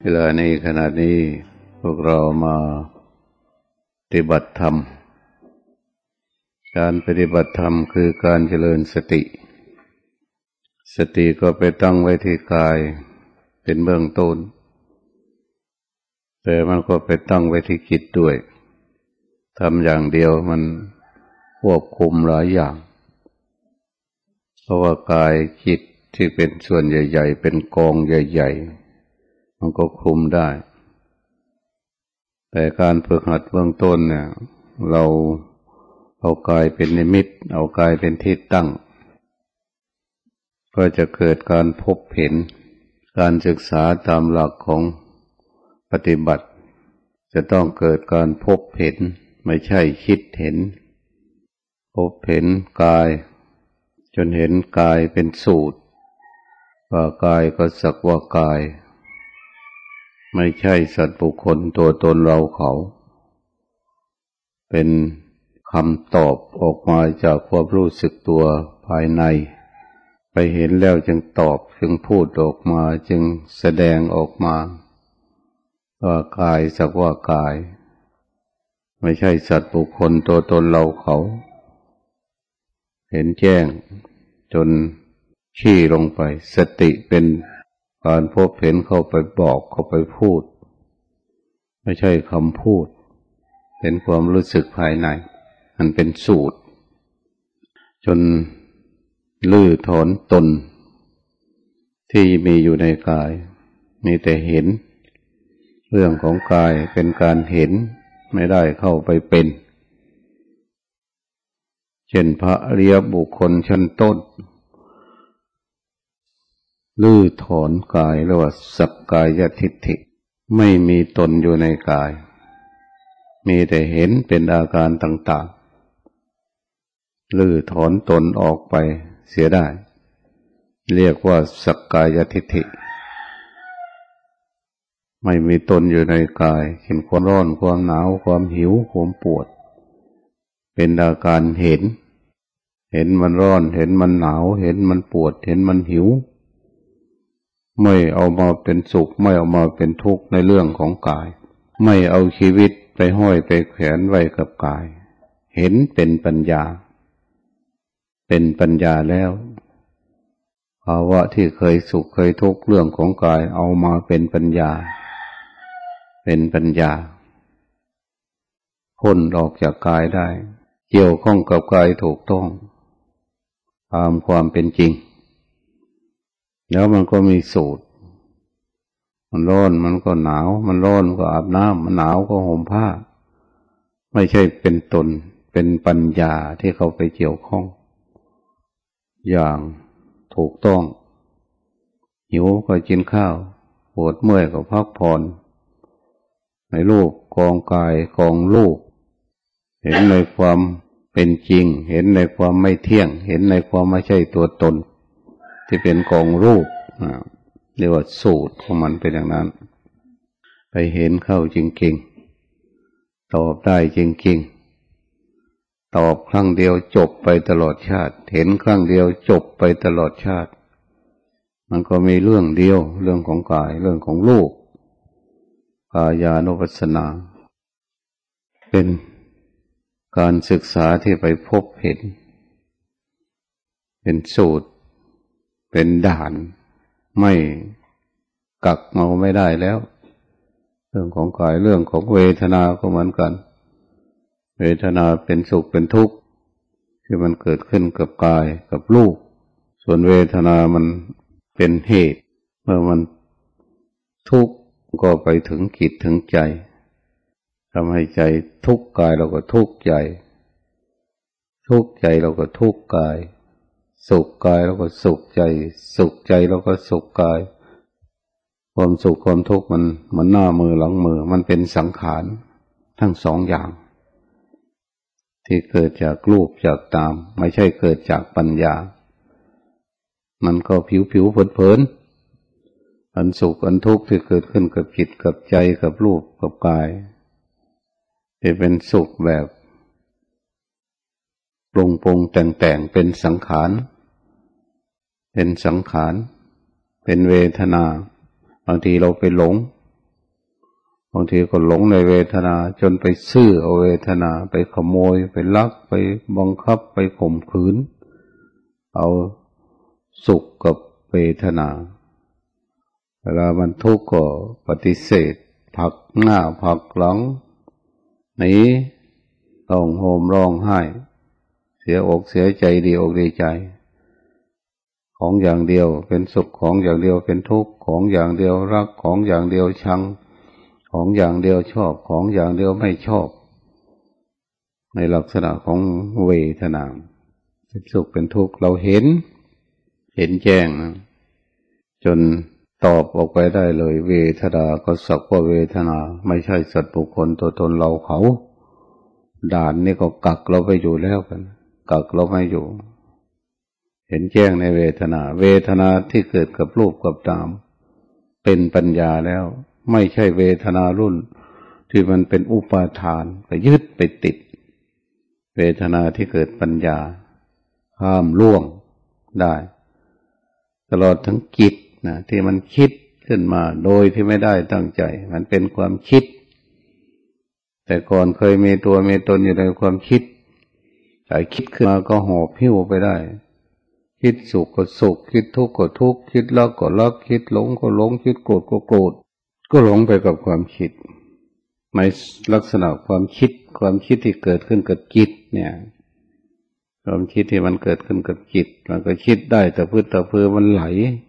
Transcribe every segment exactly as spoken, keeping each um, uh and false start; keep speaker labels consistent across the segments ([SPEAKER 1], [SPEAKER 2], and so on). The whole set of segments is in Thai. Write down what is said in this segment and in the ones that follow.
[SPEAKER 1] เวลาในขณะนี้พวกเรามาปฏิบัติธรรมการปฏิบัติธรรมคือการเจริญสติสติก็ไปตั้งไว้ที่กายเป็นเบื้องต้นแต่มันก็ไปตั้งไว้ที่จิตด้วยทำอย่างเดียวมันควบคุมหลายอย่างเพราะว่ากายจิตที่เป็นส่วนใหญ่ๆเป็นกองใหญ่ๆมันก็คุมได้แต่การฝึกหัดเบื้องต้นเนี่ยเราเอากายเป็นนิมิตเอากายเป็นที่ตั้งก็จะเกิดการพบเห็นการศึกษาตามหลักของปฏิบัติจะต้องเกิดการพบเห็นไม่ใช่คิดเห็นพบเห็นกายจนเห็นกายเป็นสูตรว่ากายก็สักว่ากายไม่ใช่สัตว์บุคคลตัวตนเราเขาเป็นคำตอบออกมาจากความรู้สึกตัวภายในไปเห็นแล้วจึงตอบจึงพูดออกมาจึงแสดงออกมาว่ากายสักว่ากายไม่ใช่สัตว์บุคคลตัวตนเราเขาเห็นแจ้งจนชี้ลงไปสติเป็นการพบเห็นเข้าไปบอกเข้าไปพูดไม่ใช่คำพูดเป็นความรู้สึกภายในมันเป็นสูตรจนลื้อถอนตนที่มีอยู่ในกายมีแต่เห็นเรื่องของกายเป็นการเห็นไม่ได้เข้าไปเป็นเช่นพระอริยบุคคลชั้นต้นลื้อถอนกายเรียกว่าสักกายทิฏฐิไม่มีตนอยู่ในกายมีแต่เห็นเป็นอาการต่างๆลื้อถอนตนออกไปเสียได้เรียกว่าสักกายทิฏฐิไม่มีตนอยู่ในกายเห็นความร้อนความหนาวความหิวความปวดเป็นอาการเห็นเห็นมันร้อนเห็นมันหนาวเห็นมันปวดเห็นมันหิวไม่เอามาเป็นสุขไม่เอามาเป็นทุกข์ในเรื่องของกายไม่เอาชีวิตไปห้อยไปแขวนไว้กับกายเห็นเป็นปัญญาเป็นปัญญาแล้วภาวะที่เคยสุขเคยทุกข์เรื่องของกายเอามาเป็นปัญญาเป็นปัญญาพ้นออกจากกายได้เกี่ยวข้องกับกายถูกต้องตามความเป็นจริงแล้วมันก็มีสูตรมันร้อนมันก็หนาวมันร้อนก็อาบน้ำมันหนาวก็ห่มผ้าไม่ใช่เป็นตนเป็นปัญญาที่เขาไปเกี่ยวข้องอย่างถูกต้องหิวก็กินข้าวปวดเมื่อยก็พักผ่อนในรูปกองกายกองรูปเห็นในความเป็นจริงเห็นในความไม่เที่ยงเห็นในความไม่ใช่ตัวตนที่เป็นกองรูปเรียกว่าสูตรของมันเป็นอย่างนั้นไปเห็นเข้าจริงๆตอบได้จริงๆตอบครั้งเดียวจบไปตลอดชาติเห็นครั้งเดียวจบไปตลอดชาติมันก็มีเรื่องเดียวเรื่องของกายเรื่องของรูปกายานุปัสสนาเป็นการศึกษาที่ไปพบเห็นเป็นสูตรเป็นด่านไม่กักเอาไม่ได้แล้วเรื่องของกายเรื่องของเวทนาก็เหมือนกันเวทนาเป็นสุขเป็นทุกข์ที่มันเกิดขึ้นกับกายกับรูปส่วนเวทนามันเป็นเหตุเมื่อมันทุกข์ก็ไปถึงจิตถึงใจทำให้ใจทุกข์กายเราก็ทุกข์ใจทุกข์ใจเราก็ทุกข์กายสุขกายเราก็สุขใจสุขใจเราก็สุขกายความสุขความทุกข์มันมันหน้ามือหลังมือมันเป็นสังขารทั้งสองอย่างที่เกิดจากรูปจากตามไม่ใช่เกิดจากปัญญามันก็ผิวผิวเผินเผินอันสุขอันทุกข์ที่เกิดขึ้นกับจิตกับใจกับรูปกับกายที่เป็นสุขแบบปรุงปรุงแต่งแต่งเป็นสังขารเป็นสังขารเป็นเวทนาบางทีเราไปหลงบางทีก็หลงในเวทนาจนไปซื้อเอาเวทนาไปขโมยไปลักไปบังคับไปข่มขืนเอาสุขกับเวทนาเวลามันทุกข์ก็ปฏิเสธผลักหน้าผลักหลังหนีร้องโหมร้องไห้เสียอกเสียใจดีอกดีใจของอย่างเดียวเป็นสุขของอย่างเดียวเป็นทุกข์ของอย่างเดียวรักของอย่างเดียวชังของอย่างเดียวชอบของอย่างเดียวไม่ชอบในลักษณะของเวทนาเป็นสุขเป็นทุกข์เราเห็นเห็นแจ้งนะจนตอบออกไปได้เลยเวทนาก็สักว่าเวทนาไม่ใช่สัตว์บุคคลตัวตนเราเขาด่านนี่ก็กักเราไปอยู่แล้วกันกักเราไม่อยู่เห็นแจ้งในเวทนาเวทนาที่เกิดกับรูปกับนามเป็นปัญญาแล้วไม่ใช่เวทนารุ่นที่มันเป็นอุปาทานไปยึดไปติดเวทนาที่เกิดปัญญาห้ามล่วงได้ตลอดทั้งจิตนะที่มันคิดขึ้นมาโดยที่ไม่ได้ตั้งใจมันเป็นความคิดแต่ก่อนเคยมีตัวมีตนอยู่ในความคิดแต่คิดขึ้นมาก็หอบหิ้วไปได้คิดสุขก็สุขคิดทุกข์ก็ทุกข์คิดรักก็รักคิดหลงก็หลงคิดโกรธก็โกรธก็หลงไปกับความคิดในลักษณะความคิดความคิดที่เกิดขึ้นกับจิตเนี่ยความคิดที่มันเกิดขึ้นกับจิตมันก็คิดได้แต่พื้นแต่เพื่อมันไหล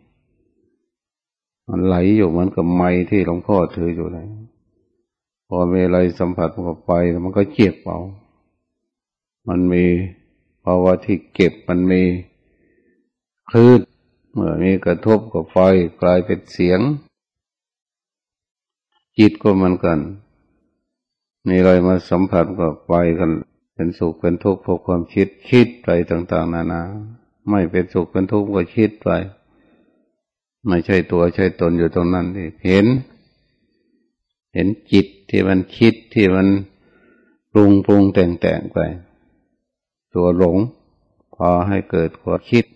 [SPEAKER 1] มันไหลอยู่เหมือนกับไม้ที่หลวงพ่อถืออยู่เลยพอมีอะไรสัมผัสกับไปมันก็เจ็บเอามันมีภาวะที่เก็บมันมีคลื่นเมื่อมีกระทบกับไฟกลายเป็นเสียงจิตก็เหมือนกันมีอะไรมาสัมผัสกับไฟกันเป็นสุขเป็นทุกข์เพราะความคิดคิดไปต่างๆนานาไม่เป็นสุขเป็นทุกข์ก็คิดไปไม่ใช่ตัวใช่ตนอยู่ตรงนั้นที่เห็นเห็นจิตที่มันคิดที่มันปรุงปรุงแต่งแต่งไปตัวหลงพาให้เกิดความคิด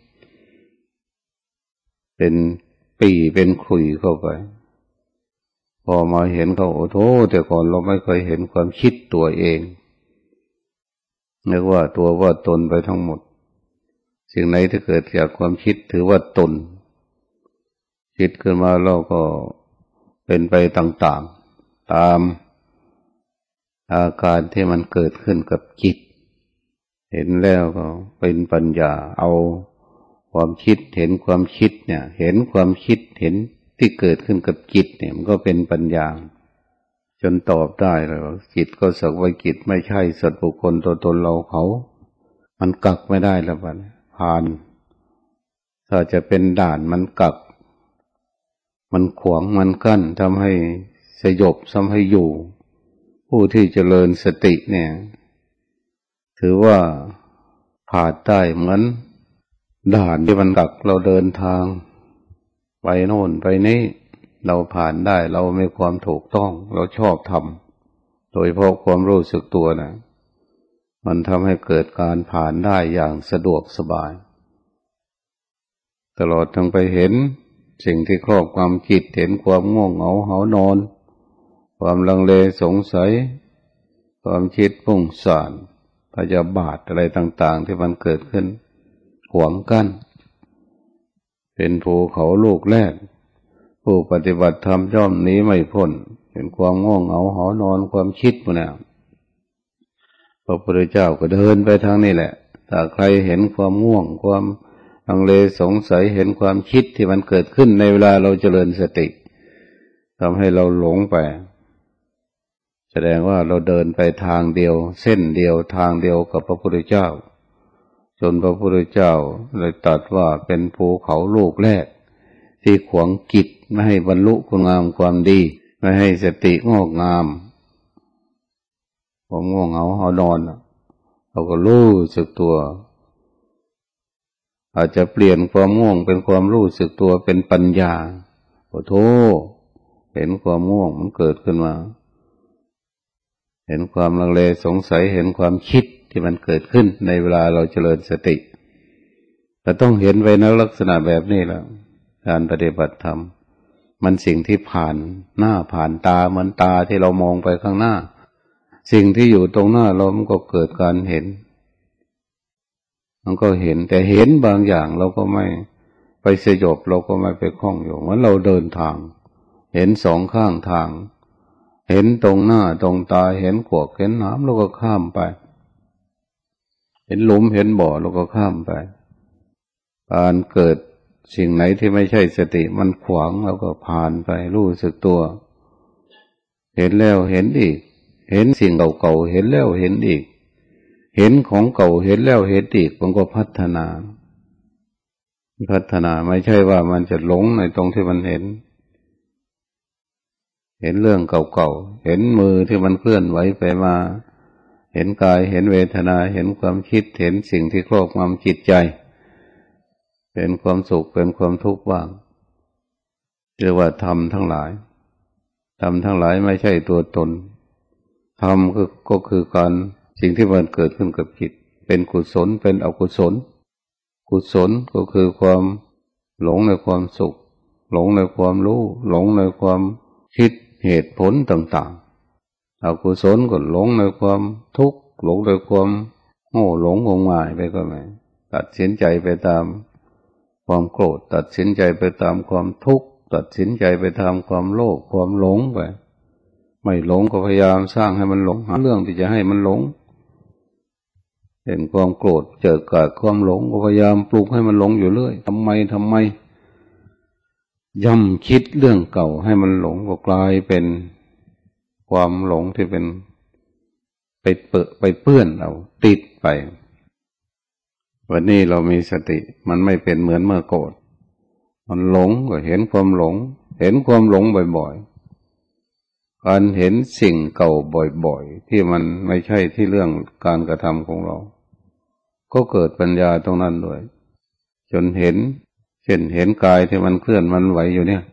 [SPEAKER 1] เป็นปีเป็นขลุ่ยเข้าไปพอมาเห็นเขาโอ้โธ่แต่ก่อนเราไม่เคยเห็นความคิดตัวเองนึกว่าตัวว่าตนไปทั้งหมดสิ่งไหนที่เกิดจากความคิดถือว่าตนคิดขึ้นมาเราก็เป็นไปต่างๆตามอาการที่มันเกิดขึ้นกับจิตเห็นแล้วก็เป็นปัญญาเอาความคิดเห็นความคิดเนี่ยเห็นความคิดเห็นที่เกิดขึ้นกับจิตเนี่ยมันก็เป็นปัญญาจนตอบได้เลยว่าจิตก็สักว่าจิตไม่ใช่สัตว์บุคคลตัวตนเราเขามันกักไม่ได้แล้วบัดผ่านถ้าจะเป็นด่านมันกักมันขวางมันกั้นทำให้สยบทำให้อยู่ผู้ที่เจริญสติเนี่ยถือว่าผ่านได้เหมือนด่านที่มันกักเราเดินทางไปโน่นไปนี่เราผ่านได้เรามีความถูกต้องเราชอบทำโดยเพราะความรู้สึกตัวนะมันทำให้เกิดการผ่านได้อย่างสะดวกสบายตลอดทั้งไปเห็นสิ่งที่ครอบความคิดเห็นความง่วงเหงาหานอนความลังเลสงสัยความคิดพุ่งซ่านพยาบาทอะไรต่างๆที่มันเกิดขึ้นขวางกั้นเป็นภูเขาลูกแรกผู้ปฏิบัติธรรมย่อมหนีไม่พ้นเห็นความง่วงเหงาหานอนความคิดพวกนี้พระพุทธเจ้าก็เดินไปทางนี้แหละถ้าใครเห็นความง่วงความลังเลสงสัยเห็นความคิดที่มันเกิดขึ้นในเวลาเราเจริญสติทำให้เราหลงไปแสดงว่าเราเดินไปทางเดียวเส้นเดียวทางเดียวกับพระพุทธเจ้าจนพระพุทธเจ้าเลยตรัสว่าเป็นภูเขาลูกแรกที่ขวางจิตไม่ให้บรรลุคุณงามความดีไม่ให้สติงอกงามผมง่วงเหงาหานอนเราก็รู้สึกตัวอาจจะเปลี่ยนความง่วงเป็นความรู้สึกตัวเป็นปัญญาโอ้โธ่เห็นความง่วงมันเกิดขึ้นมาเห็นความลังเลสงสัยเห็นความคิดที่มันเกิดขึ้นในเวลาเราเจริญสติเราต้องเห็นไว้ในลักษณะแบบนี้แหละการปฏิบัติธรรมมันสิ่งที่ผ่านหน้าผ่านตาเหมือนตาที่เรามองไปข้างหน้าสิ่งที่อยู่ตรงหน้าเรามันก็เกิดการเห็นมันก็เห็นแต่เห็นบางอย่างเราก็ไม่ไปสยบเราก็ไม่ไปคล้องอยู่เหมือนเราเดินทางเห็นสองข้างทางเห็นตรงหน้าตรงตาเห็นขวากเห็นน้ำเราก็ข้ามไปเห็นหลุมเห็นบ่อเราก็ข้ามไปการเกิดสิ่งไหนที่ไม่ใช่สติมันขวางเราก็ผ่านไปรู้สึกตัวเห็นแล้วเห็นอีกเห็นสิ่งเก่าๆเห็นแล้วเห็นอีกเห็นของเก่าเห็นแล้วเห็นอีกมันก็พัฒนาพัฒนาไม่ใช่ว่ามันจะหลงในตรงที่มันเห็นเห็นเรื่องเก่าๆเห็นมือที่มันเคลื่อนไหวไปมาเห็นกายเห็นเวทนาเห็นความคิดเห็นสิ่งที่ครอบงำจิตใจเป็นความสุขเป็นความทุกข์บ้างเรียกว่าธรรมทั้งหลายธรรมทั้งหลายไม่ใช่ตัวตนธรรมก็ก็คือการสิ่งที่มันเกิดขึ้นกับจิตเป็นกุศลเป็นอกุศลกุศลก็คือความหลงในความสุขหลงในความรู้หลงในความคิดเหตุผลต่างๆอกุศลก็หลงในความทุกข์หลงในความโง่หลงงมงายไปก็ไม่ตัดสินใจไปตามความโกรธตัดสินใจไปตามความทุกข์ตัดสินใจไปตามความโลภความหลงไปไม่หลงก็พยายามสร้างให้มันหลงหาเรื่องที่จะให้มันหลงเห็นความโกรธเจอเกิดความหลงก็พยายามปลุกให้มันหลงอยู่เรื่อยทำไมทำไมย่ำคิดเรื่องเก่าให้มันหลงก็กลายเป็นความหลงที่เป็นไปเปื้อไปเปื้อนเราติดไปวันนี้เรามีสติมันไม่เป็นเหมือนเมื่อโกรธมันหลงก็เห็นความหลงเห็นความหลงบ่อยๆการเห็นสิ่งเก่าบ่อยๆที่มันไม่ใช่ที่เรื่องการกระทำของเราก็เกิดปัญญาตรงนั้นด้วยจนเห็นเช่นเห็นกายที่มันเคลื่อนมันไหวอยู่เนี่ย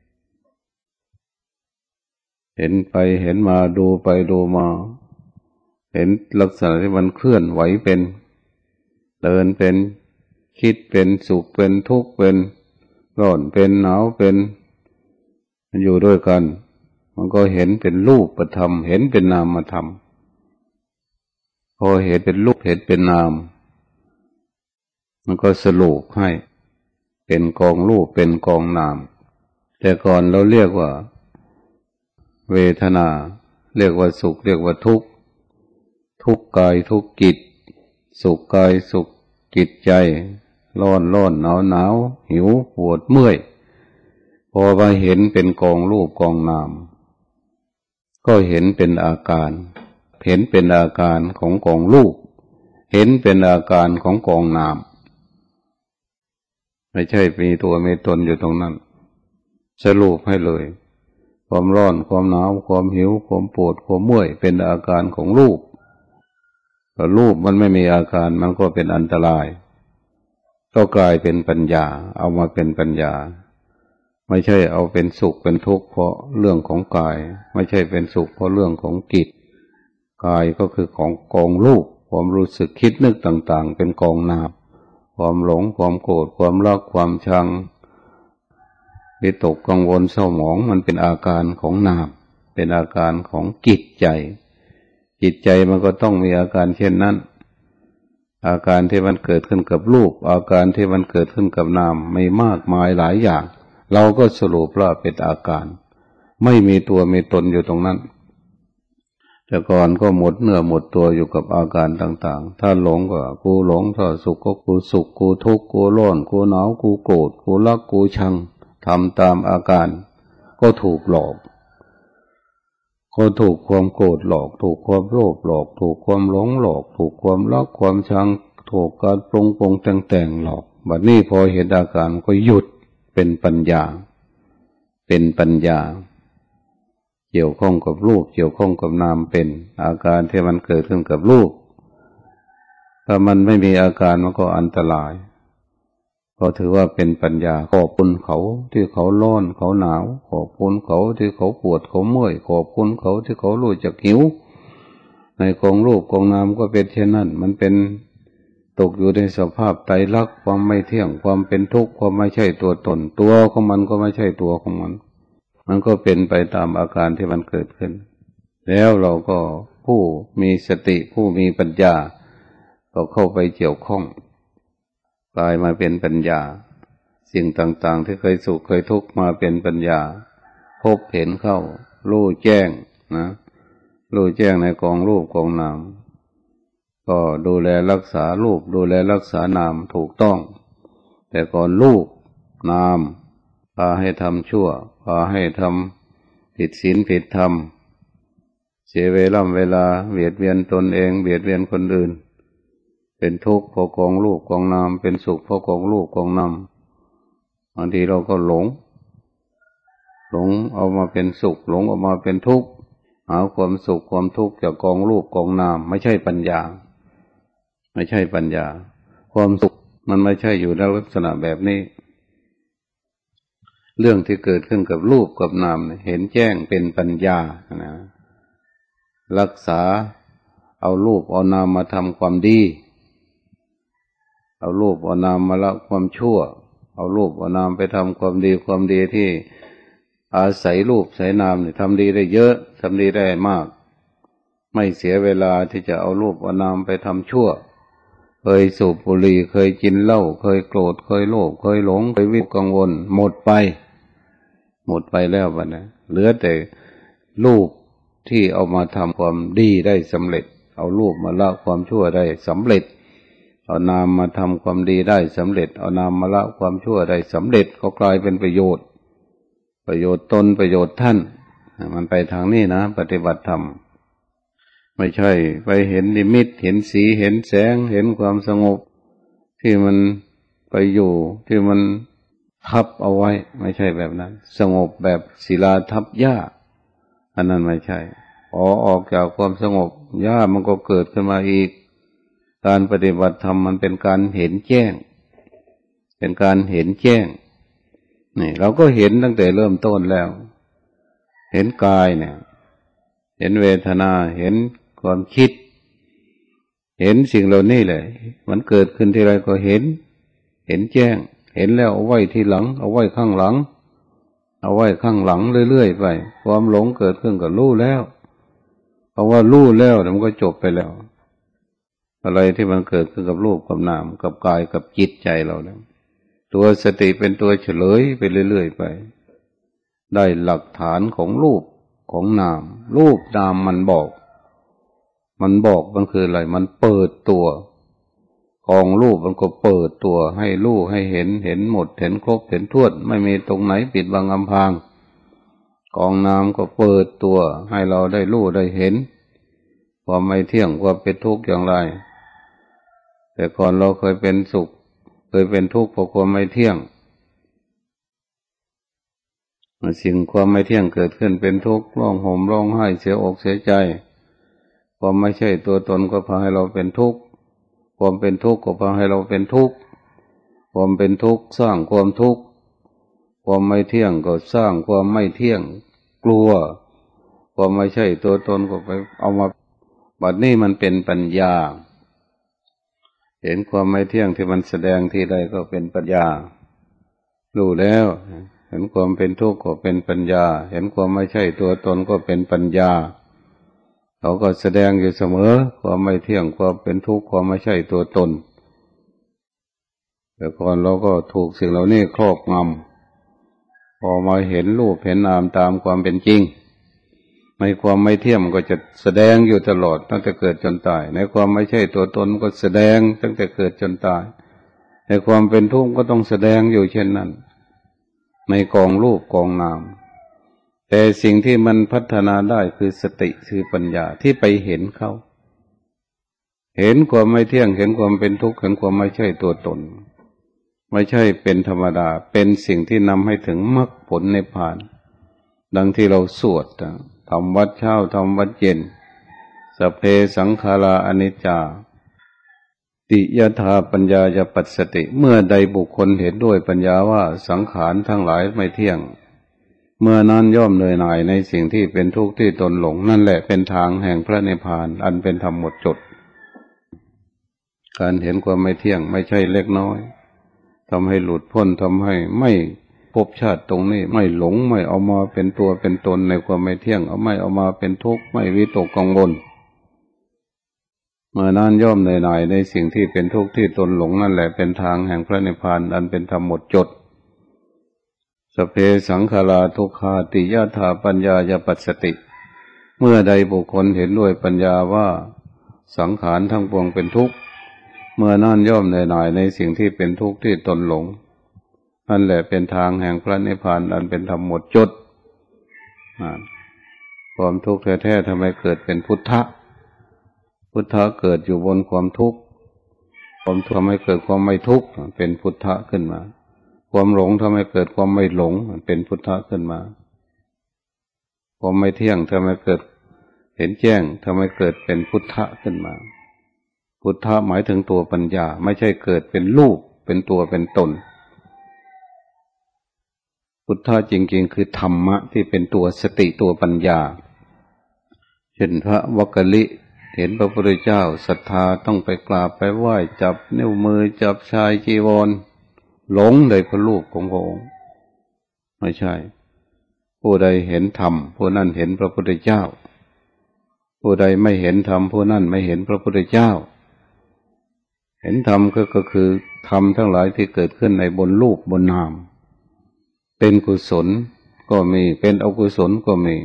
[SPEAKER 1] เห็นไปเห็นมาดูไปดูมาเห็นลักษณะที่มันเคลื่อนไหวเป็นเดินเป็นคิดเป็นสุขเป็นทุกข์เป็นร้อนเป็นหนาวเป็นมันอยู่ด้วยกันมันก็เห็นเป็นรูปธรรมเห็นเป็นนามธรรมพอเห็นเป็นรูปเห็นเป็นนามมันก็สรุปให้เป็นกองรูปเป็นกองนามแต่ก่อนเราเรียกว่าเวทนาเรียกว่าสุขเรียกว่าทุกข์ทุกข์กายทุกข์จิตสุขกายสุขจิตใจร้อนร้อนหนาวหนาวหิวปวดเมื่อยพอมาเห็นเป็นกองรูปกองนามก็เห็นเป็นอาการเห็นเป็นอาการของกองรูปเห็นเป็นอาการของกองนามไม่ใช่มีตัวมีตนอยู่ตรงนั้นสรุปให้เลยความร้อนความหนาวความหิวความปวดความเมื่อยเป็นอาการของรูปแต่รูปมันไม่มีอาการมันก็เป็นอันตรายก็กลายเป็นปัญญาเอามาเป็นปัญญาไม่ใช่เอาเป็นสุขเป็นทุกข์เพราะเรื่องของกายไม่ใช่เป็นสุขเพราะเรื่องของจิตกายก็คือของกองรูปความรู้สึกคิดนึกต่างๆเป็นกองนามความหลงความโกรธความรักความชังวิตกกังวลเศร้าหมองมันเป็นอาการของนามเป็นอาการของจิตใจจิตใจมันก็ต้องมีอาการเช่นนั้นอาการที่มันเกิดขึ้นกับรูปอาการที่มันเกิดขึ้นกับนามไม่มากมายหลายอย่างเราก็สรุปว่าเป็นอาการไม่มีตัวมีตนอยู่ตรงนั้นแต่ก่อนก็หมดเนื้อหมดตัวอยู่กับอาการต่างๆถ้าหลงก็กูหลงถ้าสุขก็กูสุขกูทุกข์กูร้อนกูหนาวกูโกรธกูรักกูชังทำตามอาการก็ถูกหลอกก็ถูกความโกรธหลอกถูกความโลภหลอกถูกความหลงหลอกถูกความรักความชังถูกการปรุงปรุงแต่งแต่งหลอกบัดนี้พอเห็นอาการก็หยุดเป็นปัญญาเป็นปัญญาเกี่ยวข้องกับรูปเกี่ยวข้องกับนามเป็นอาการที่มันเกิดขึ้นกับรูปถ้ามันไม่มีอาการมันก็อันตรายก็ถือว่าเป็นปัญญาขอบคุณเขาที่เขาร้อนเขาหนาวขอบคุณเขาที่เขาปวดเขาเมื่อยขอบคุณเขาที่เขารู้จักหิวในกองรูปกองนามก็เป็นเช่นนั้นมันเป็นตกอยู่ในสภาพไตรลักษณ์ความไม่เที่ยงความเป็นทุกข์ความไม่ใช่ตัวตนตัวของมันก็ไม่ใช่ตัวของมันมันก็เป็นไปตามอาการที่มันเกิดขึ้นแล้วเราก็ผู้มีสติผู้มีปัญญาก็เข้าไปเกี่ยวข้องกลายมาเป็นปัญญาสิ่งต่างๆที่เคยสุขเคยทุกข์มาเป็นปัญญาพบเห็นเข้ารู้แจ้งนะรู้แจ้งในกองรูปกองนามก็ดูแลรักษารูปดูแลรักษานามถูกต้องแต่ก่อนรูปนามพาให้ทำชั่วพาให้ทำผิดศีลผิดธรรมเสียเวลาเวลาเบียดเบียนตนเองเบียดเบียนคนอื่นเป็นทุกข์เพราะกองรูปกองนามเป็นสุขเพราะกองรูปกองนามบางทีเราก็หลงหลงเอามาเป็นสุขหลงเอามาเป็นทุกข์หาความสุขความทุกข์จากกองรูปกองนามไม่ใช่ปัญญาไม่ใช่ปัญญาความสุขมันไม่ใช่อยู่ในลักษณะแบบนี้เรื่องที่เกิดขึ้นกับรูปกับนามเห็นแจ้งเป็นปัญญานะรักษาเอารูปเอานามมาทำความดีเอารูปเอานามมาละความชั่วเอารูปเอานามไปทำความดีความดีที่อาศัยรูปอาศัยนามเนี่ยทำดีได้เยอะทำดีได้มากไม่เสียเวลาที่จะเอารูปเอานามไปทำชั่วเคยสูบบุหรี่เคยกินเหล้าเคยโกรธเคยโลภเคยหลงเคยวิตกกังวลหมดไปหมดไปแล้วบัดนี้เหลือแต่รูปที่เอามาทำความดีได้สำเร็จเอารูปมาละความชั่วได้สำเร็จเอานามมาทำความดีได้สำเร็จเอานามมาละความชั่วได้สำเร็จก็กลายเป็นประโยชน์ประโยชน์ตนประโยชน์ท่านมันไปทางนี้นะปฏิบัติธรรมไม่ใช่ไปเห็นนิมิตเห็นสีเห็นแสงเห็นความสงบที่มันไปอยู่ที่มันทับเอาไว้ไม่ใช่แบบนั้นสงบแบบศิลาทับหญ้าอันนั้นไม่ใช่พอออกจากความสงบหญ้ามันก็เกิดขึ้นมาอีกการปฏิบัติธรรมมันเป็นการเห็นแจ้งเป็นการเห็นแจ้งนี่เราก็เห็นตั้งแต่เริ่มต้นแล้วเห็นกายเนี่ยเห็นเวทนาเห็นความคิดเห็นสิ่งเหล่านี้เลยมันเกิดขึ้นที่ไรก็เห็นเห็นแจ้งเห็นแล้วเอาไว้ที่หลังเอาไว้ข้างหลังเอาไว้ข้างหลังเรื่อยๆไปความหลงเกิดขึ้นก็รู้แล้วเพราะว่ารู้แล้วมันก็จบไปแล้วอะไรที่มันเกิดขึ้นกับรูปกับนามกับกายกับจิตใจเราเนี่ยตัวสติเป็นตัวเฉลยไปเรื่อยๆไปได้หลักฐานของรูปของนามรูปนามมันบอกมันบอกมันคืออะไรมันเปิดตัวของรูปมันก็เปิดตัวให้รู้ให้เห็นเห็นหมดเห็นครบเห็นทั่วไม่มีตรงไหนปิดบังอำพรางกองนามก็เปิดตัวให้เราได้รู้ได้เห็นความไม่เที่ยงความเป็นทุกข์อย่างไรแต่ก่อนเราเคยเป็นสุขเคยเป็นทุกข์เพราะความไม่เที่ยงสิ่งความไม่เที่ยงเกิดขึ้นเป็นทุกข์ร้องห่มร้องไห้เสียอกเสียใจความไม่ใช่ตัวตนก็พาให้เราเป็นทุกข์ความเป็นทุกข์ก็พาให้เราเป็นทุกข์ความเป็นทุกข์สร้างความทุกข์ความไม่เที่ยงก็สร้างความไม่เที่ยงกลัวความไม่ใช่ตัวตนก็ไปเอามาบัดนี้มันเป็นปัญญาเห็นความไม่เที่ยงที่มันแสดงที่ใดก็เป็นปัญญารู้แล้วเห็นความเป็นทุกข์ก็เป็นปัญญาเห็นความไม่ใช่ตัวตนก็เป็นปัญญาเขาก็แสดงอยู่เสมอความไม่เที่ยงความเป็นทุกข์ความไม่ใช่ตัวตนแต่ก่อนเราก็ถูกสิ่งเหล่านี้ครอบงำพอมาเห็นรูปเห็นนามตามความเป็นจริงในความไม่เที่ยงมันก็จะแสดงอยู่ตลอดตั้งแต่เกิดจนตายในความไม่ใช่ตัวตนก็แสดงตั้งแต่เกิดจนตายในความเป็นทุกข์ก็ต้องแสดงอยู่เช่นนั้นในกองรูปกองนามแต่สิ่งที่มันพัฒนาได้คือสติคือปัญญาที่ไปเห็นเขาเห็นความไม่เที่ยงเห็นความเป็นทุกข์เห็นความไม่ใช่ตัวตนไม่ใช่เป็นธรรมดาเป็นสิ่งที่นำให้ถึงมรรคผลนิพพานดังที่เราสวดทำวัดเช้าทำวัดเย็นสัพเพสังขาราอนิจจาติยถาปัญญายปัสสติเมื่อใดบุคคลเห็นด้วยปัญญาว่าสังขารทั้งหลายไม่เที่ยงเมื่อนั้นย่อมเหนื่อยหน่ายในสิ่งที่เป็นทุกข์ที่ตนหลงนั่นแหละเป็นทางแห่งพระนิพพานอันเป็นธรรมหมดจดการเห็นความไม่เที่ยงไม่ใช่เล็กน้อยทำให้หลุดพ้นทำให้ไม่ภพชาติตรงนี้ไม่หลงไม่เอามาเป็นตัวเป็นตนในความไม่เที่ยงเอาไม่เอามาเป็นทุกข์ไม่วิตกกังวลเมื่อนั้นย่อมเหนื่อยหน่ายในสิ่งที่เป็นทุกข์ที่ตนหลงนั่นแหละเป็นทางแห่งพระนิพพานอันเป็นธรรมหมดจดสเพสังขาราทุกขาติยถาปัญญายปัสสติเมื่อใดบุคคลเห็นด้วยปัญญาว่าสังขารทั้งปวงเป็นทุกข์เมื่อนั้นย่อมเหนื่อยหน่ายในสิ่งที่เป็นทุกข์ที่ตนหลงนั่นแหละเป็นทางแห่งพระนิพพานอันเป็นธรรมหมดจดความทุกข์แท้ๆทำไมเกิดเป็นพุทธะพุทธะเกิดอยู่บนความทุกข์ความทุกข์ทำให้เกิดความไม่ทุกข์เป็นพุทธะขึ้นมาความหลงทำให้เกิดความไม่หลงเป็นพุทธะขึ้นมาความไม่เที่ยงทำให้เกิดเห็นแจ้งทำให้เกิดเป็นพุทธะขึ้นมาพุทธะหมายถึงตัวปัญญาไม่ใช่เกิดเป็นรูปเป็นตัวเป็นตนพุทธะจริงๆคือธรรมะที่เป็นตัวสติตัวปัญญาเช่นพระวักกลิเห็นพระพุทธเจ้าศรัทธาต้องไปกราบไปไหว้จับนิ้วมือจับชายจีวรหลงในพระรูปของพระองค์ไม่ใช่ผู้ใดเห็นธรรมผู้นั้นเห็นพระพุทธเจ้าผู้ใดไม่เห็นธรรมผู้นั้นไม่เห็นพระพุทธเจ้าเห็นธรรมก็ก็คือธรรมทั้งหลายที่เกิดขึ้นในบนรูปบนนามเป็นกุศลก็มีเป็นอกุศลก็มี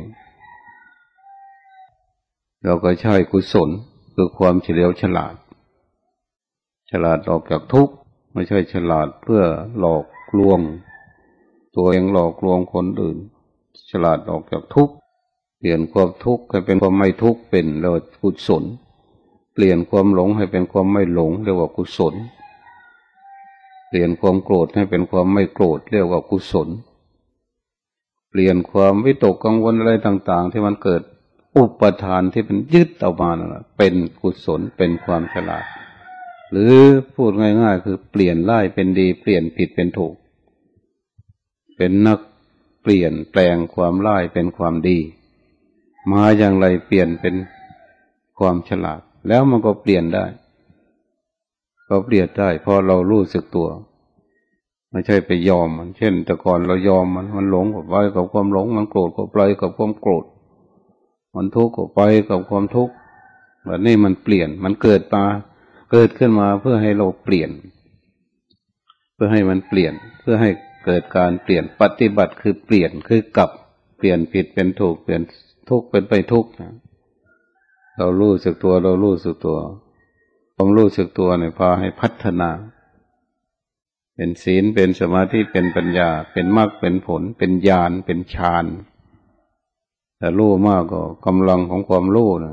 [SPEAKER 1] เราก็ใช้กุศลคือความเฉลียวฉลาดฉลาดออกจากทุกข์ไม่ใช่ฉลาดเพื่อหลอกลวงตัวเองหลอกลวงคนอื่นฉลาดออกจากทุกข์เปลี่ยนความทุกข์ให้เป็นความไม่ทุกข์เป็นเรียกว่ากุศลเปลี่ยนความหลงให้เป็นความไม่หลงเรียกว่ากุศลเปลี่ยนความโกรธให้เป็นความไม่โกรธเรียกว่ากุศลเปลี่ยนความวิตกกังวลอะไรต่างๆที่มันเกิดอุปทานที่เป็นยึดเอามาเป็นกุศลเป็นความฉลาดหรือพูดง่ายๆคือเปลี่ยนร้ายเป็นดีเปลี่ยนผิดเป็นถูกเป็นนักเปลี่ยนแปลงความร้ายเป็นความดีมาอย่างไรเปลี่ยนเป็นความฉลาดแล้วมันก็เปลี่ยนได้ก็เปลี่ยนได้เพราะเรารู้สึกตัวไม่ใช่ไปยอมมันเช่นแต่ก่อนเรายอมมันมันหลงก็ไปกับความหลงมันโกรธก็ไปกับความโกรธมันทุกข์ก็ไปกับความทุกข์แบบนี้มันเปลี่ยนมันเกิดมาเกิดขึ้นมาเพื่อให้เราเปลี่ยนเพื่อให้มันเปลี่ยนเพื่อให้เกิดการเปลี่ยนปฏิบัติคือเปลี่ยนคือกลับเปลี่ยนผิดเป็นถูกเปลี่ยนทุกข์เป็นไปทุกข์นะเรารู้สึกตัวเรารู้สึกตัวความรู้สึกตัวเนี่ยพาให้พัฒนาเป็นศีลเป็นสมาธิเป็นปัญญาเป็นมรรคเป็นผลเป็นญาณเป็นฌานแต่รู้มากก็กำลังของความรู้นะ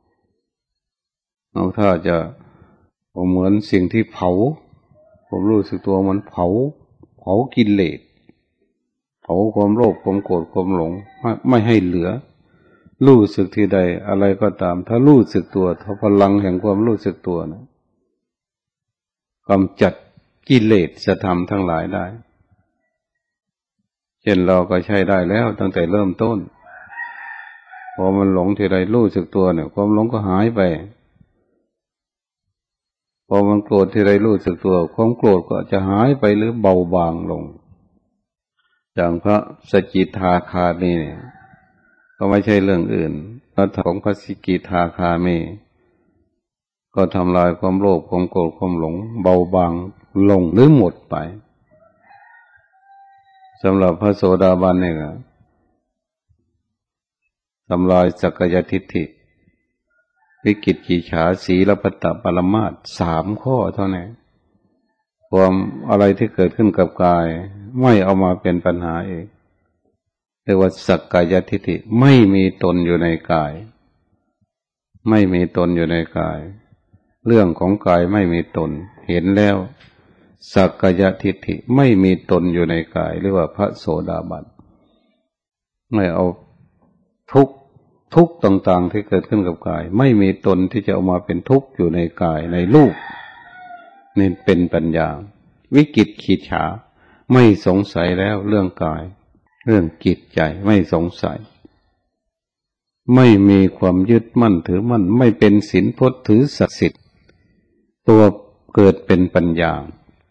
[SPEAKER 1] เอาถ้าจะเหมือนสิ่งที่เผาผมรู้สึกตัวมันเผาเผากิเลสเผาความโลภความโกรธความหลงไม่ไม่ให้เหลือรู้สึกที่ใดอะไรก็ตามถ้ารู้สึกตัวถ้าพลังแห่งความรู้สึกตัวนะกำจัดกิเลสธรรมทั้งหลายได้เช่นเราก็ใช้ได้แล้วตั้งแต่เริ่มต้นพอมันหลงที่ใดรู้สึกตัวเนี่ยความหลงก็หายไปพอมันโกรธที่ใดรู้สึกตัวความโกรธก็จะหายไปหรือเบาบางลงอย่างพระสกิทาคามีเนี่ยก็ไม่ใช่เรื่องอื่นพระของพระสกิทาคามีก็ทำลายความโลภความโกรธความหลงเบาบางลงหรือหมดไปสำหรับพระโสดาบันเนี่ยทำลายสักกายทิฏฐิวิกิจกิจฉาสีลพัตตปรมาสสามข้อเท่านั้นความอะไรที่เกิดขึ้นกับกายไม่เอามาเป็นปัญหาเองเรียกว่าสักกายทิฏฐิไม่มีตนอยู่ในกายไม่มีตนอยู่ในกายเรื่องของกายไม่มีตนเห็นแล้วสักกายทิฏฐิไม่มีตนอยู่ในกายเรียกว่าพระโสดาบันไม่เอาทุกข์ทุกข์ต่างๆที่เกิดขึ้นกับกายไม่มีตนที่จะเอามาเป็นทุกข์อยู่ในกายในรูปนี่เป็นปัญญาวิกิจขีฉาไม่สงสัยแล้วเรื่องกายเรื่องจิตใจไม่สงสัยไม่มีความยึดมั่นถือมั่นไม่เป็นศีลพจน์ถือศักดิ์สิทธิ์ตัวเกิดเป็นปัญญา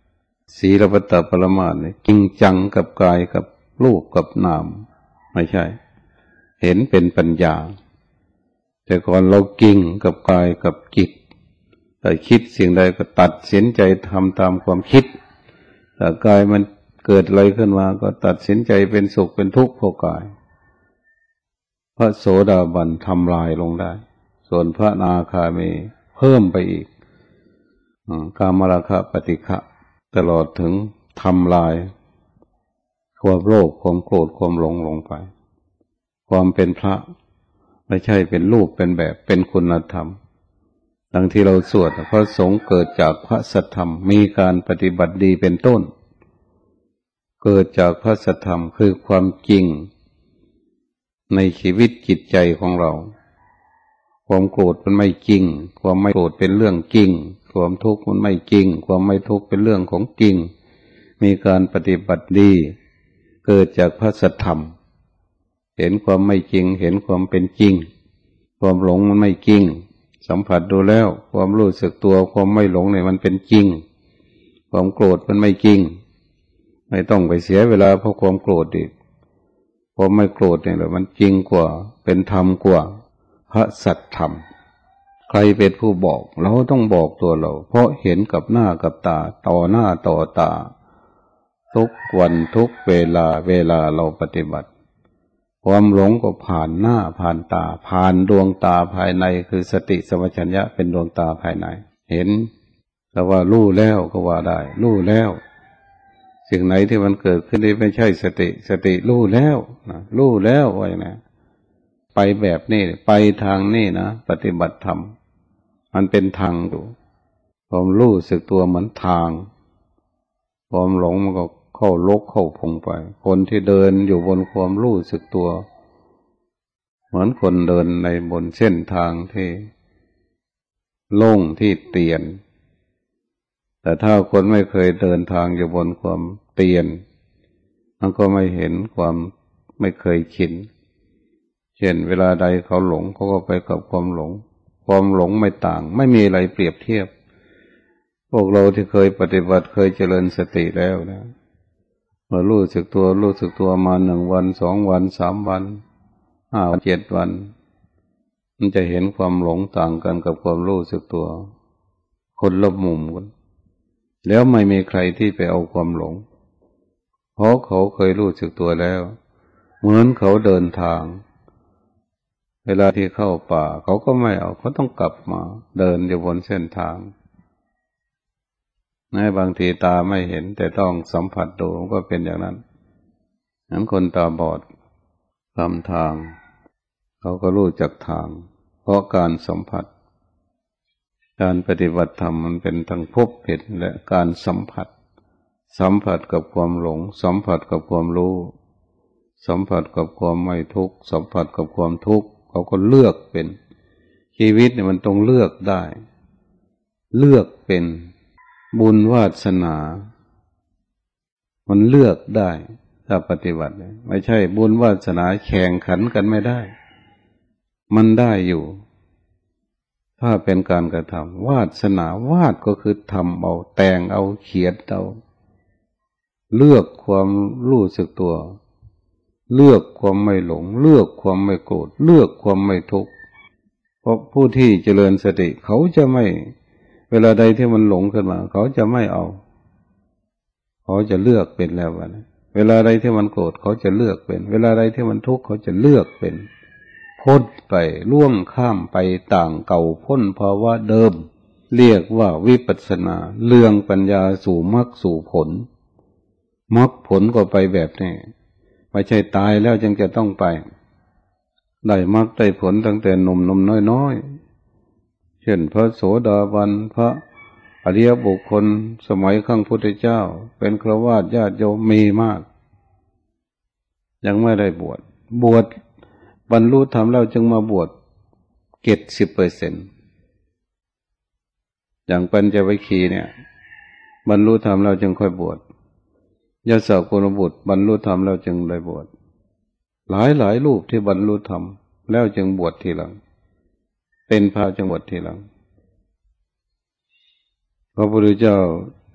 [SPEAKER 1] ศีลปตปรมาสเนี่ยจริงจังกับกายกับรูปกับนามไม่ใช่เห็นเป็นปัญญาแต่ก่อนเรากิ่งกับกายกับจิตแต่คิดสิ่งใดก็ตัดสินใจทำตามความคิดแต่กายมันเกิดอะไรขึ้นมาก็ตัดสินใจเป็นสุขเป็นทุกข์เพราะกายพระโสดาบันทำลายลงได้ส่วนพระอนาคามีเพิ่มไปอีกกามราคะปฏิฆะตลอดถึงทำลายความโลภความโกรธความหลงลงไปความเป็นพระไม่ใช่เป็นรูปเป็นแบบเป็นคุณธรรมดังที่เราสวดพระสงฆ์เกิดจากพระสัทธรรมมีการปฏิบัติดีเป็นต้นเกิดจากพระสัทธรรมคือความจริงในชีวิตจิตใจของเราความโกรธมันไม่จริงความไม่โกรธเป็นเรื่องจริงความทุกข์มันไม่จริงความไม่ทุกข์เป็นเรื่องของจริงมีการปฏิบัติดีเกิดจากพระสัทธรรมเห็นความไม่จริงเห็นความเป็นจริงความหลงมันไม่จริงสัมผัสดูแล้วความรู้สึกตัวความไม่หลงเนี่ยมันเป็นจริงความโกรธมันไม่จริงไม่ต้องไปเสียเวลาเพราะความโกรธอีกความไม่โกรธเนี่ยแหละมันจริงกว่าเป็นธรรมกว่าพระสัทธรรมใครเป็นผู้บอกเราต้องบอกตัวเราเพราะเห็นกับหน้ากับตาต่อหน้าต่อตาทุกวันทุกเวลาเวลาเราปฏิบัติความหลงก็ผ่านหน้าผ่านตาผ่านดวงตาภายในคือสติสัมปชัญญะเป็นดวงตาภายในเห็นแต่ว่ารู้แล้วก็ว่าได้รู้แล้วสิ่งไหนที่มันเกิดขึ้นที่ไม่ใช่สติสติรู้แล้วนะรู้แล้วไว้นะไปแบบนี้ไปทางนี้นะปฏิบัติธรรมมันเป็นทางอยู่ความรู้สึกตัวเหมือนทางความหลงมันก็เข้าลกเข้าพงไปคนที่เดินอยู่บนความรู้สึกตัวเหมือนคนเดินในบนเส้นทางที่โล่งที่เตียนแต่ถ้าคนไม่เคยเดินทางอยู่บนความเตียนมันก็ไม่เห็นความไม่เคยชินเช่นเวลาใดเขาหลงเขาก็ไปกับความหลงความหลงไม่ต่างไม่มีอะไรเปรียบเทียบพวกเราที่เคยปฏิบัติเคยเจริญสติแล้วนะเมื่อรู้สึกตัวรู้สึกตัวมาหนึ่งวันสองวันสามวันห้าวันเจ็ดวันมันจะเห็นความหลงต่างกันกับความรู้สึกตัวคนละมุมกันแล้วไม่มีใครที่ไปเอาความหลงเพราะเขาเคยรู้สึกตัวแล้วเหมือนเขาเดินทางเวลาที่เข้าป่าเขาก็ไม่เอาเขาต้องกลับมาเดินอยู่บนเส้นทางในบางทีตาไม่เห็นแต่ต้องสัมผัสดูมันก็เป็นอย่างนั้นนั้นคนตาบอดตามทางเขาก็รู้จักทางเพราะการสัมผัสการปฏิบัติธรรมมันเป็นทั้งพบเห็นและการสัมผัสสัมผัสกับความหลงสัมผัสกับความรู้สัมผัสกับความไม่ทุกข์สัมผัสกับความทุกข์เขาก็เลือกเป็นชีวิตเนี่ยมันต้องเลือกได้เลือกเป็นบุญวาสนามันเลือกได้ถ้าปฏิบัติไม่ใช่บุญวาสนาแข่งขันกันไม่ได้มันได้อยู่ถ้าเป็นการกระทำวาสนาวาดก็คือทำเอาแต่งเอาเขียนเอาเลือกความรู้สึกตัวเลือกความไม่หลงเลือกความไม่โกรธเลือกความไม่ทุกข์เพราะผู้ที่เจริญสติเขาจะไม่เวลาใดที่มันหลงขึ้นมาเขาจะไม่เอาเขาจะเลือกเป็นแล้ววะนะเวลาใดที่มันโกรธเขาจะเลือกเป็นเวลาใดที่มันทุกข์เขาจะเลือกเป็นพ้นไปล่วงข้ามไปต่างเก่าพ้นภาวะเดิมเรียกว่าวิปัสสนาเรื่องปัญญาสู่มรรคสู่ผลมรรคผลก็ไปแบบนี้ไม่ใช่ตายแล้วจึงจะต้องไปได้มรรคได้ผลตั้งแต่หนุ่มนมน้อยๆเช่นพระโสดาบันพระอริยบุคคลสมัยครั้งพุทธเจ้าเป็นฆราวาสญาติโยมมีมากยังไม่ได้บวชบวชบรรลุธรรมแล้วจึงมาบวชเจ็ดสิบเปอร์เซ็นต์อย่างปัญจวัคคีย์เนี่ยบรรลุธรรมแล้วจึงค่อยบวชยศกุลบุตรบรรลุธรรมแล้วจึงได้บวชหลายหลายรูปที่บรรลุธรรมแล้วจึงบวชทีหลังเป็นพระจึงบวชทีหลังพระพุทธเจ้า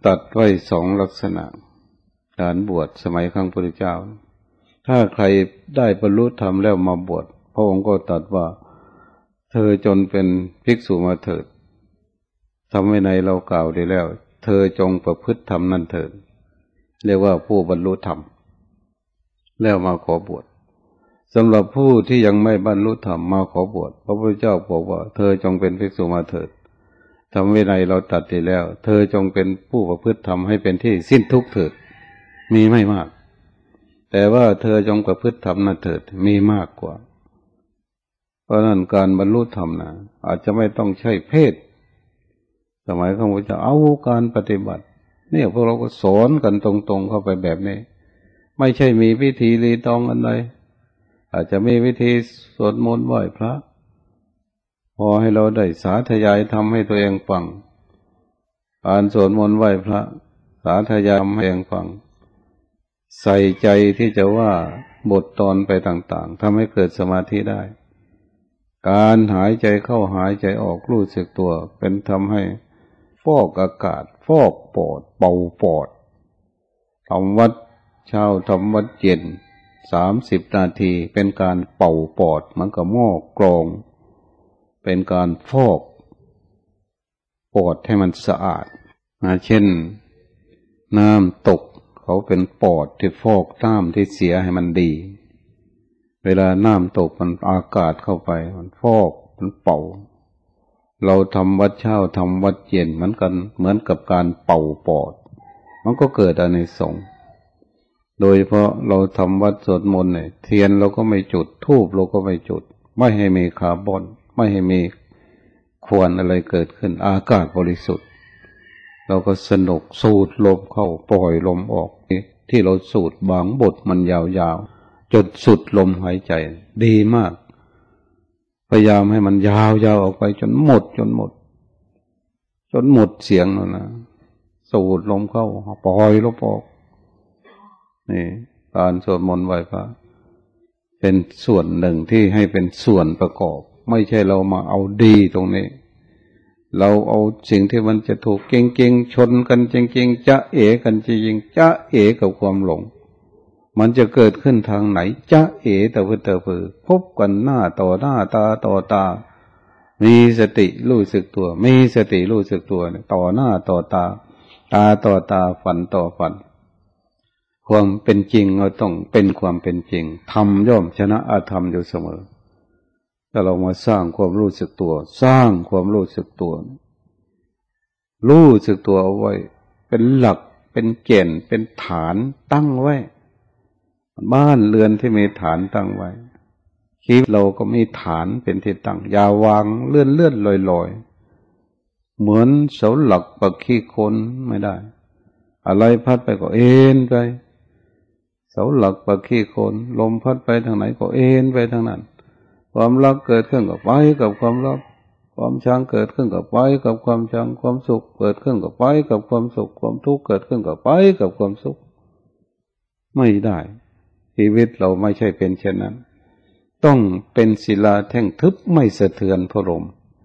[SPEAKER 1] ตัดไว้สองลักษณะการบวชสมัยครั้งพุทธเจ้าถ้าใครได้บรรลุธรรมแล้วมาบวชพระองค์ก็ตรัสว่าเธอจนเป็นภิกษุมาเถิดทำไว้ในเรากล่าวได้แล้วเธอจงประพฤติธรรมนั่นเถิดเรียกว่าผู้บรรลุธรรมแล้วมาขอบวชสำหรับผู้ที่ยังไม่บรรลุธรรมมาขอบวชพระพุทธเจ้าบอกว่าเธอจงเป็นภิกษุมาเถิดทำไว้ในเราตรัสได้แล้วเธอจงเป็นผู้ประพฤติธรรมให้เป็นที่สิ้นทุกข์เถิดมีไม่มากแต่ว่าเธอจงประพฤติธรรมนั่นเถิดมีมากกว่าเพราะนั้นการบรรลุธรรมนะอาจจะไม่ต้องใช้เพศสมัยของพระเจ้าเอาการปฏิบัติเนี่ยพวกเราก็สอนกันตรงๆเข้าไปแบบนี้ไม่ใช่มีวิธีรีตองอะไรอาจจะมีวิธีสวดมนต์ไหว้พระพอให้เราได้สาธยายทำให้ตัวเองฟังอ่านสวดมนต์ไหว้พระสาธยายให้ตัวเองฟังใส่ใจที่จะว่าบทตอนไปต่างๆทำให้เกิดสมาธิได้การหายใจเข้าหายใจออกรู้สึกตัวเป็นทำให้ฟอกอากาศฟอกปอดเป่าปอดทำวัดเช้าทำวัดเย็นสามสิบนาทีเป็นการเป่าปอดเหมือนกับหม้อกรองเป็นการฟอกปอดให้มันสะอาดเช่นน้ำตกเขาเป็นปอดที่ฟอกน้ำที่เสียให้มันดีเวลาน้ำตกมันอากาศเข้าไปมันฟอกมันเป่าเราทำวัดเช้าทำวัดเย็นเหมือนกันเหมือนกับการเป่าปอดมันก็เกิดอานิสงส์โดยเพราะเราทำวัดสวดมนต์เนี่ยเทียนเราก็ไม่จุดธูปเราก็ไม่จุดไม่ให้มีคาร์บอนไม่ให้มีควันอะไรเกิดขึ้นอากาศบริสุทธิ์เราก็สนุกสูดลมเข้าปล่อยลมออกที่เราสูดบางบทมันยาวๆจนสุดลมหายใจดีมากพยายามให้มันยาวๆออกไปจนหมดจนหมดจนหมดเสียงแล้วนะสูดลมเข้าปล่อยลมออกนี่การสวดมนต์ไหว้พระเป็นส่วนหนึ่งที่ให้เป็นส่วนประกอบไม่ใช่เรามาเอาดีตรงนี้เราเอาสิ่งที่มันจะถูกเก่งๆชนกันจริงๆจะเอ๋กันจริงๆจะเอ๋กับความหลงมันจะเกิดขึ้นทางไหนจะเอ๋แต่เพื่อเตอเพื่อพบกันหน้าต่อหน้าตาต่อตามีสติรู้สึกตัวมีสติรู้สึกตัวต่อหน้าต่อตาตาต่อตาฝันต่อฝันความเป็นจริงเราต้องเป็นความเป็นจริงธรรมย่อมชนะอธรรมอยู่เสมอถ้าเรามาสร้างความรู้สึกตัวสร้างความรู้สึกตัวรู้สึกตัวเอาไว้เป็นหลักเป็นเกณฑ์เป็นฐานตั้งไว้บ้านเรือนที่มีฐานตั้งไว้ชีวิตเราก็มีฐานเป็นที่ตั้งอย่าวางเลื่อนเลื่อนลอยลอยเหมือนเสาหลักปักขี้โคลนไม่ได้อะไรพัดไปก็เอ็นไปเสาหลักปักขี้โคลนลมพัดไปทางไหนก็เอ็นไปทางนั้นความรักเกิดขึ้นกับไปกับความรักความชังเกิดขึ้นกับไปกับความชังความสุขเกิดขึ้นกับไปกับความสุขความทุกข์เกิดขึ้นกับไปกับความสุขไม่ได้ชีวิตเราไม่ใช่เป็นเช่นนั้นต้องเป็นศิลาแท่งทึบไม่สะเทือนพระลม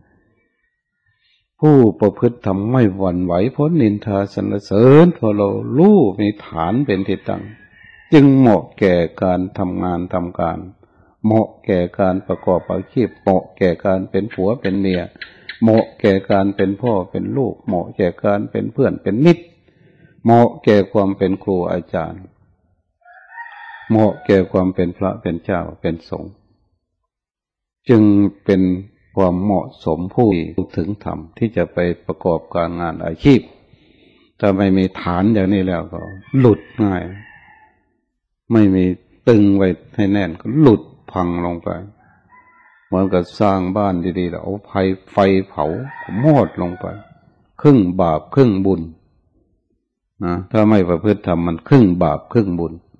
[SPEAKER 1] ผู้ประพฤติธรรมไม่หวั่นไหวเพราะนินทาสรรเสริญเพราะเรารู้มีฐานเป็นที่ตั้งจึงเหมาะแก่การทำงานทำการเหมาะแก่การประกอบอาชีพเหมาะแก่การเป็นผัวเป็นเมียเหมาะแก่การเป็นพ่อเป็นลูกเหมาะแก่การเป็นเพื่อนเป็นมิตรเหมาะแก่ความเป็นครูอาจารย์เหมาะแก่ความเป็นพระเป็นเจ้าเป็นสงฆ์จึงเป็นความเหมาะสมผู้ถึงธรรมที่จะไปประกอบการงานอาชีพถ้าไม่มีฐานอย่างนี้แล้วก็หลุดง่ายไม่มีตึงไว้ให้แน่นก็หลุดพังลงไปเหมือนกับสร้างบ้านดีๆแล้วเอาไฟไฟเผามอดลงไปครึ่งบาปครึ่งบุญนะถ้าไม่ประพฤติธรรมมันครึ่งบาปครึ่งบุญ